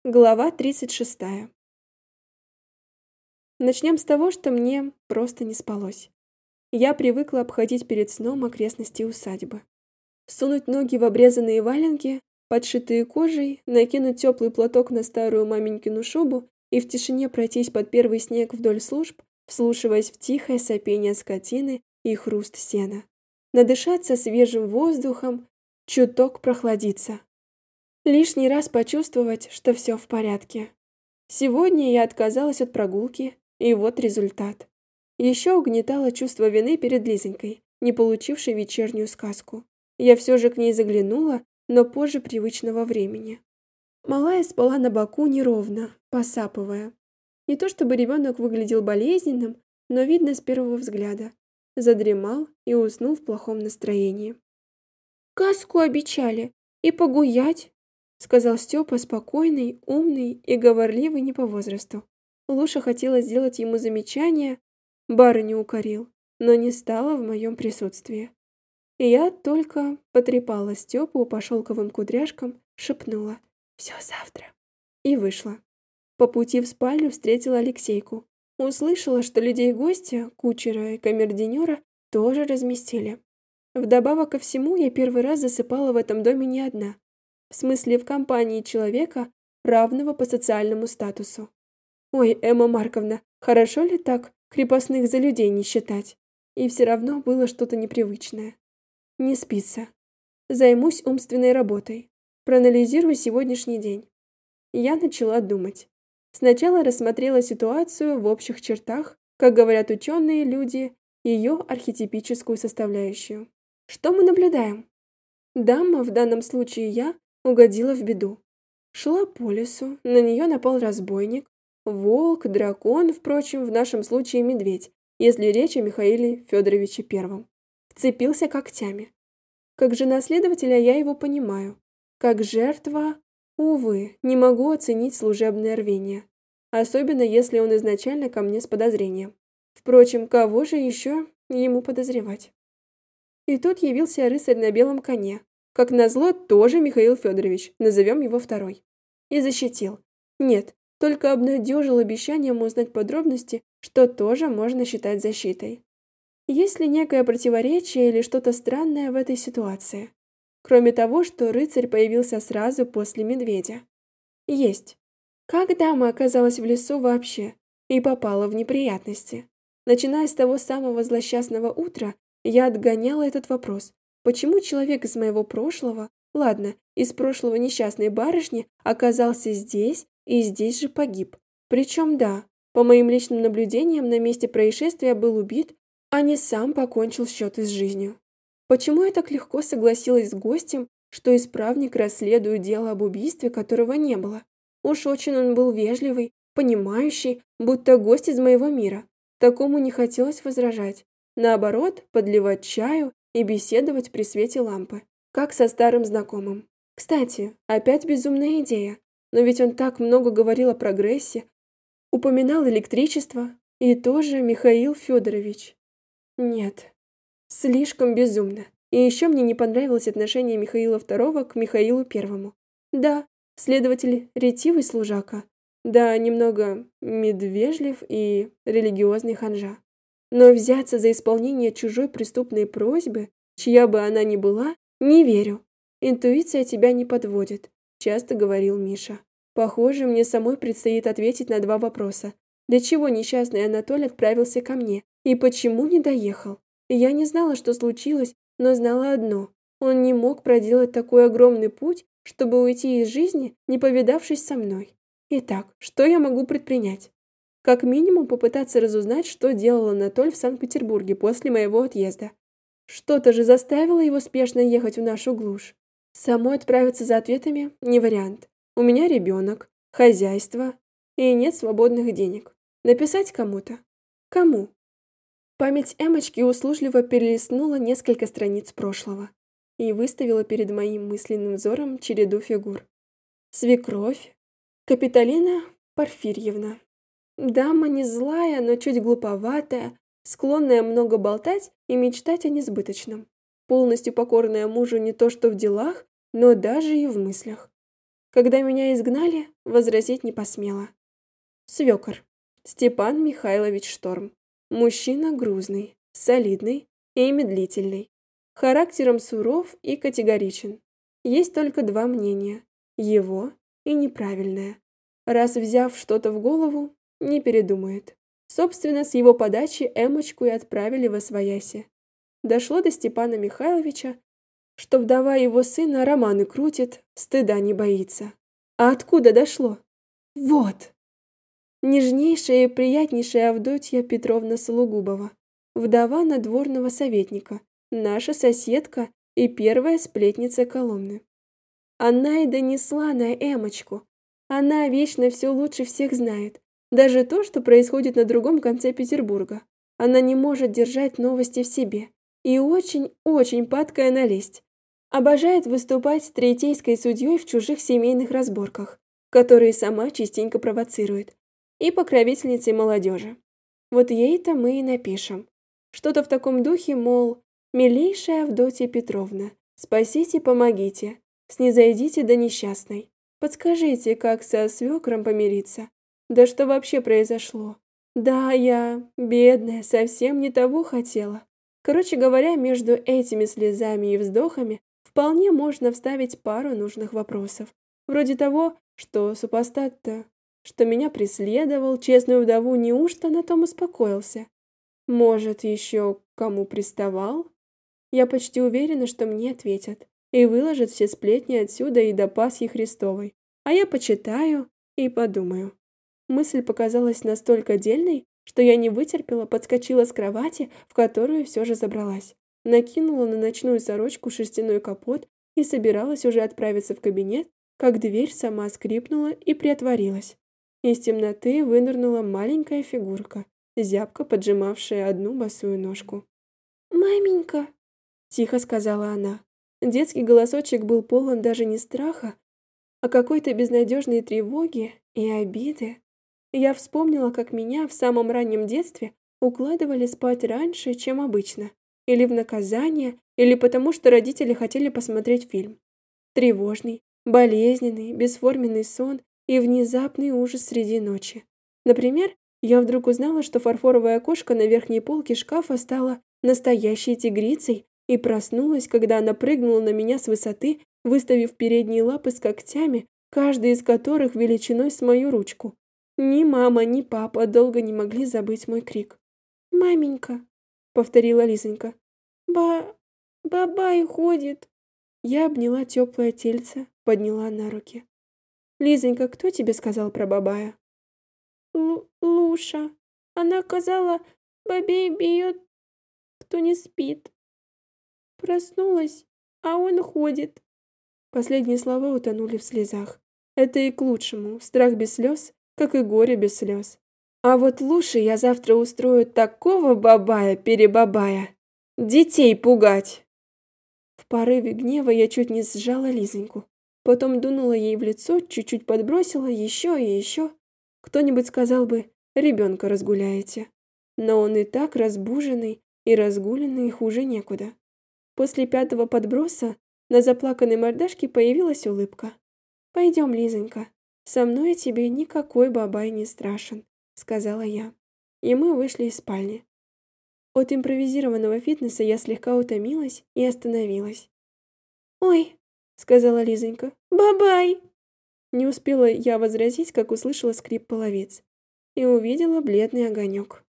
Глава 36. Начнем с того, что мне просто не спалось. Я привыкла обходить перед сном окрестности усадьбы. Сунуть ноги в обрезанные валенки, подшитые кожей, накинуть теплый платок на старую маменькину шубу и в тишине пройтись под первый снег вдоль служб, вслушиваясь в тихое сопение скотины и хруст сена. Надышаться свежим воздухом, чуток прохладиться. Лишний раз почувствовать, что все в порядке. Сегодня я отказалась от прогулки, и вот результат. Еще угнетало чувство вины перед Лизонькой, не получившей вечернюю сказку. Я все же к ней заглянула, но позже привычного времени. Малая спала на боку неровно, посапывая. Не то чтобы ребенок выглядел болезненным, но видно с первого взгляда. Задремал и уснул в плохом настроении. «Сказку обещали, и погулять», — сказал Степа, спокойный, умный и говорливый не по возрасту. Луша хотела сделать ему замечание, барыню укорил, но не стала в моем присутствии. И я только потрепала Степу по шелковым кудряшкам, шепнула «Все завтра» и вышла. По пути в спальню встретила Алексейку. Услышала, что людей-гостя, кучера и камердинера тоже разместили. Вдобавок ко всему, я первый раз засыпала в этом доме не одна. В смысле, в компании человека, равного по социальному статусу. Ой, Эмма Марковна, хорошо ли так крепостных за людей не считать? И все равно было что-то непривычное. Не спится. Займусь умственной работой. Проанализирую сегодняшний день. Я начала думать. Сначала рассмотрела ситуацию в общих чертах, как говорят ученые люди, ее архетипическую составляющую. Что мы наблюдаем? Дама, в данном случае я, угодила в беду. Шла по лесу, на нее напал разбойник, волк, дракон, впрочем, в нашем случае медведь, если речь о Михаиле Федоровиче Первом. Вцепился когтями. Как жена следователя я его понимаю. Как жертва, увы, не могу оценить служебное рвение. Особенно, если он изначально ко мне с подозрением. Впрочем, кого же еще ему подозревать? И тут явился рыцарь на белом коне. Как назло, тоже Михаил Федорович, назовем его второй. И защитил. Нет, только обнадежил обещанием узнать подробности, что тоже можно считать защитой. Есть ли некое противоречие или что-то странное в этой ситуации? Кроме того, что рыцарь появился сразу после медведя. Есть. Как дама оказалась в лесу вообще и попала в неприятности? Начиная с того самого злосчастного утра, я отгоняла этот вопрос. Почему человек из моего прошлого, ладно, из прошлого несчастной барышни, оказался здесь и здесь же погиб? Причем, да, по моим личным наблюдениям, на месте происшествия был убит, а не сам покончил счеты с жизнью. Почему я так легко согласилась с гостем, что исправник расследует дело об убийстве, которого не было? Уж очень он был вежливый, понимающий, будто гость из моего мира. Такому не хотелось возражать. Наоборот, подливать чаю и беседовать при свете лампы, как со старым знакомым. Кстати, опять безумная идея, но ведь он так много говорил о прогрессе, упоминал электричество, и тоже Михаил Федорович. Нет, слишком безумно. И еще мне не понравилось отношение Михаила II к Михаилу I. Да, следователь ретивый служака, да, немного медвежлив и религиозный ханжа. Но взяться за исполнение чужой преступной просьбы, чья бы она ни была, не верю. Интуиция тебя не подводит, часто говорил Миша. Похоже, мне самой предстоит ответить на два вопроса. Для чего несчастный Анатолий отправился ко мне? И почему не доехал? Я не знала, что случилось, но знала одно. Он не мог проделать такой огромный путь, чтобы уйти из жизни, не повидавшись со мной. Итак, что я могу предпринять? Как минимум попытаться разузнать, что делал Анатоль в Санкт-Петербурге после моего отъезда. Что-то же заставило его спешно ехать в нашу глушь. Самой отправиться за ответами не вариант. У меня ребенок, хозяйство и нет свободных денег. Написать кому-то? Кому? Память Эмочки услужливо перелистнула несколько страниц прошлого и выставила перед моим мысленным взором череду фигур. Свекровь, Капитолина Порфирьевна. Дама не злая, но чуть глуповатая, склонная много болтать и мечтать о несбыточном. Полностью покорная мужу не то что в делах, но даже и в мыслях. Когда меня изгнали, возразить не посмела. Свекор. Степан Михайлович Шторм. Мужчина грузный, солидный и медлительный. Характером суров и категоричен. Есть только два мнения – его и неправильное. Раз взяв что-то в голову, не передумает. Собственно, с его подачи Эмочку и отправили восвояси. Дошло до Степана Михайловича, что вдова его сына романы крутит, стыда не боится. А откуда дошло? Вот! Нежнейшая и приятнейшая Авдотья Петровна Сологубова, вдова надворного советника, наша соседка и первая сплетница Коломны. Она и донесла на Эмочку. Она вечно все лучше всех знает, даже то, что происходит на другом конце Петербурга. Она не может держать новости в себе и очень-очень падкая на лесть. Обожает выступать третейской судьей в чужих семейных разборках, которые сама частенько провоцирует, и покровительницей молодежи. Вот ей-то мы и напишем. Что-то в таком духе, мол, «Милейшая Авдотья Петровна, спасите, помогите, снизойдите до несчастной, подскажите, как со свекром помириться, да что вообще произошло? Да, я, бедная, совсем не того хотела». Короче говоря, между этими слезами и вздохами вполне можно вставить пару нужных вопросов, вроде того, что супостат-то, что меня преследовал, честную вдову, неужто на том успокоился? Может, еще к кому приставал? Я почти уверена, что мне ответят и выложат все сплетни отсюда и до Пасхи Христовой, а я почитаю и подумаю. Мысль показалась настолько дельной, что я не вытерпела, подскочила с кровати, в которую все же забралась, накинула на ночную сорочку шерстяной капот и собиралась уже отправиться в кабинет, как дверь сама скрипнула и приотворилась. Из темноты вынырнула маленькая фигурка, зябко поджимавшая одну босую ножку. «Маменька!» – тихо сказала она. Детский голосочек был полон даже не страха, а какой-то безнадежной тревоги и обиды. Я вспомнила, как меня в самом раннем детстве укладывали спать раньше, чем обычно, или в наказание, или потому что родители хотели посмотреть фильм. Тревожный, болезненный, бесформенный сон и внезапный ужас среди ночи. Например, я вдруг узнала, что фарфоровая окошко на верхней полке шкафа стало настоящей тигрицей и проснулась, когда она прыгнула на меня с высоты, выставив передние лапы с когтями, каждый из которых величиной с мою ручку. Ни мама, ни папа долго не могли забыть мой крик. «Маменька», — повторила Лизонька, — «бабай ходит». Я обняла теплое тельце, подняла на руки. «Лизонька, кто тебе сказал про бабая?» Луша. Она сказала, бабей бьет, кто не спит. Проснулась, а он ходит». Последние слова утонули в слезах. Это и к лучшему. Страх без слез, как и горе без слез. А вот Луше я завтра устрою такого бабая-перебабая. Детей пугать. В порыве гнева я чуть не сжала Лизоньку. Потом дунула ей в лицо, чуть-чуть подбросила, еще и еще. Кто-нибудь сказал бы, ребенка разгуляете. Но он и так разбуженный и разгуленный, хуже некуда. После пятого подброса на заплаканной мордашке появилась улыбка. «Пойдем, Лизонька, со мной тебе никакой бабай не страшен», — сказала я. И мы вышли из спальни. От импровизированного фитнеса я слегка утомилась и остановилась. «Ой», — сказала Лизонька, — «бабай!» Не успела я возразить, как услышала скрип половиц и увидела бледный огонек.